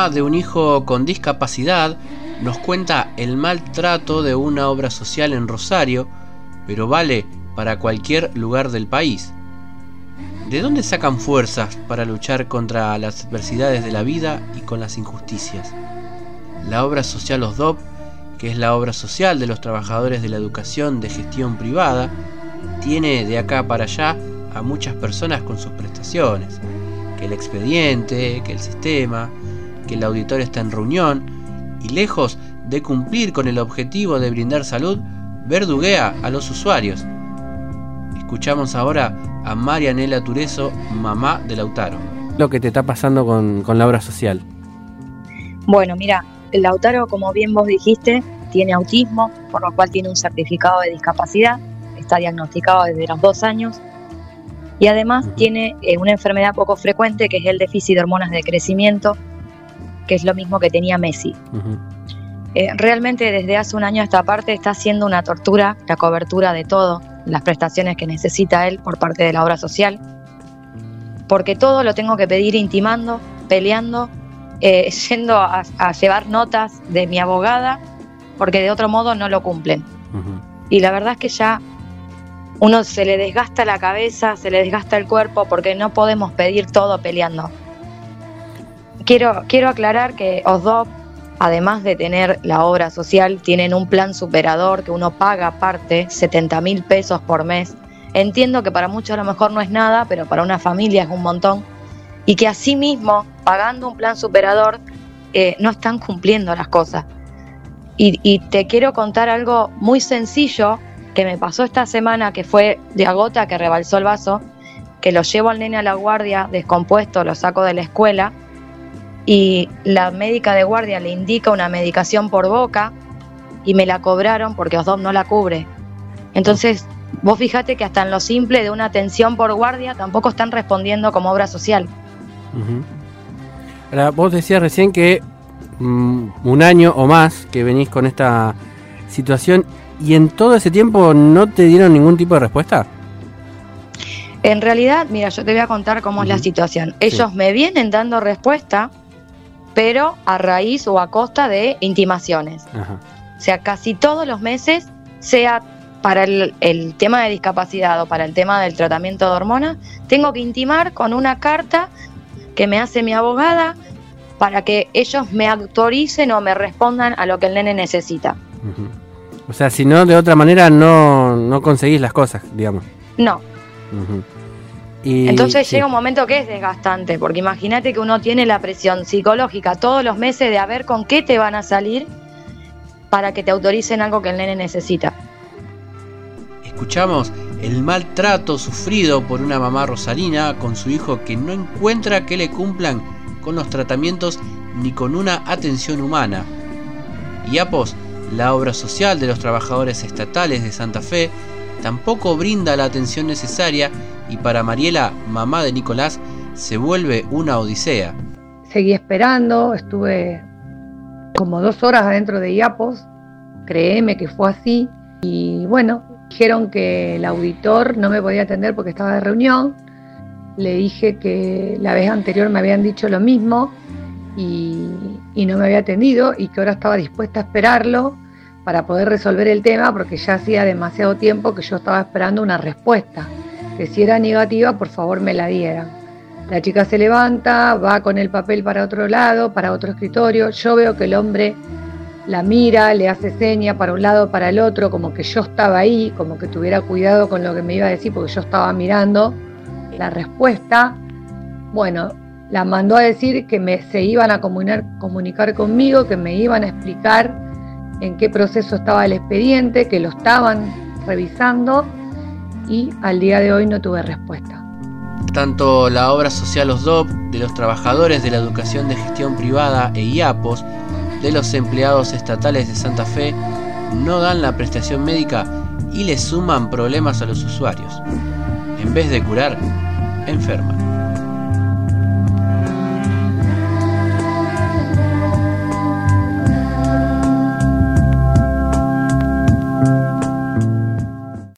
mamá de un hijo con discapacidad nos cuenta el maltrato de una obra social en Rosario, pero vale para cualquier lugar del país. ¿De dónde sacan fuerzas para luchar contra las adversidades de la vida y con las injusticias? La obra social OSDOP, que es la obra social de los trabajadores de la educación de gestión privada, tiene de acá para allá a muchas personas con sus prestaciones, que el expediente, que el sistema, que el auditor está en reunión, y lejos de cumplir con el objetivo de brindar salud, verduguea a los usuarios. Escuchamos ahora a Marianela Tureso, mamá de Lautaro. Lo que te está pasando con la obra social. Bueno, mira, Lautaro, como bien vos dijiste, tiene autismo, por lo cual tiene un certificado de discapacidad, está diagnosticado desde los 2 años y además tiene una enfermedad poco frecuente que es el déficit de hormonas de crecimiento, que es lo mismo que tenía Messi. Realmente desde hace un año a esta parte está siendo una tortura la cobertura de todo, las prestaciones que necesita él por parte de la obra social, porque todo lo tengo que pedir intimando, peleando, yendo a llevar notas de mi abogada, porque de otro modo no lo cumplen. Y la verdad es que ya uno se le desgasta la cabeza, se le desgasta el cuerpo, porque no podemos pedir todo peleando. Quiero aclarar que OSDOP, además de tener la obra social, tienen un plan superador que uno paga aparte, 70.000 pesos por mes. Entiendo que para muchos a lo mejor no es nada, pero para una familia es un montón. Y que asimismo, pagando un plan superador, no están cumpliendo las cosas. Y te quiero contar algo muy sencillo que me pasó esta semana, que fue de a gota que rebalsó el vaso, que lo llevo al nene a la guardia descompuesto, lo saco de la escuela, y la médica de guardia le indica una medicación por boca y me la cobraron porque OSDOP no la cubre. Entonces, vos fijate que hasta en lo simple de una atención por guardia tampoco están respondiendo como obra social. Ahora, vos decías recién que un año o más que venís con esta situación y en todo ese tiempo no te dieron ningún tipo de respuesta. En realidad, mira, yo te voy a contar cómo es la situación. Ellos me vienen dando respuesta, pero a raíz o a costa de intimaciones. O sea, casi todos los meses, sea para el tema de discapacidad o para el tema del tratamiento de hormonas, tengo que intimar con una carta que me hace mi abogada para que ellos me autoricen o me respondan a lo que el nene necesita. O sea, si no, de otra manera no conseguís las cosas, digamos. No. Y entonces llega un momento que es desgastante, porque imagínate que uno tiene la presión psicológica todos los meses de a ver con qué te van a salir para que te autoricen algo que el nene necesita. Escuchamos el maltrato sufrido por una mamá rosarina con su hijo que no encuentra que le cumplan con los tratamientos ni con una atención humana. IAPOS, la obra social de los trabajadores estatales de Santa Fe, tampoco brinda la atención necesaria y para Mariela, mamá de Nicolás, se vuelve una odisea. Seguí esperando, estuve como 2 horas adentro de IAPOS, créeme que fue así, y bueno, dijeron que el auditor no me podía atender porque estaba de reunión. Le dije que la vez anterior me habían dicho lo mismo y no me había atendido y que ahora estaba dispuesta a esperarlo para poder resolver el tema, porque ya hacía demasiado tiempo que yo estaba esperando una respuesta, que si era negativa por favor me la dieran. La chica se levanta, va con el papel para otro lado, para otro escritorio. Yo veo que el hombre la mira, le hace seña para un lado, para el otro, como que yo estaba ahí, como que tuviera cuidado con lo que me iba a decir, porque yo estaba mirando la respuesta. Bueno, la mandó a decir que se iban a comunicar conmigo, que me iban a explicar en qué proceso estaba el expediente, que lo estaban revisando, y al día de hoy no tuve respuesta. Tanto la obra social OSDOP, de los trabajadores de la educación de gestión privada e IAPOS, de los empleados estatales de Santa Fe, no dan la prestación médica y le suman problemas a los usuarios. En vez de curar, enferman.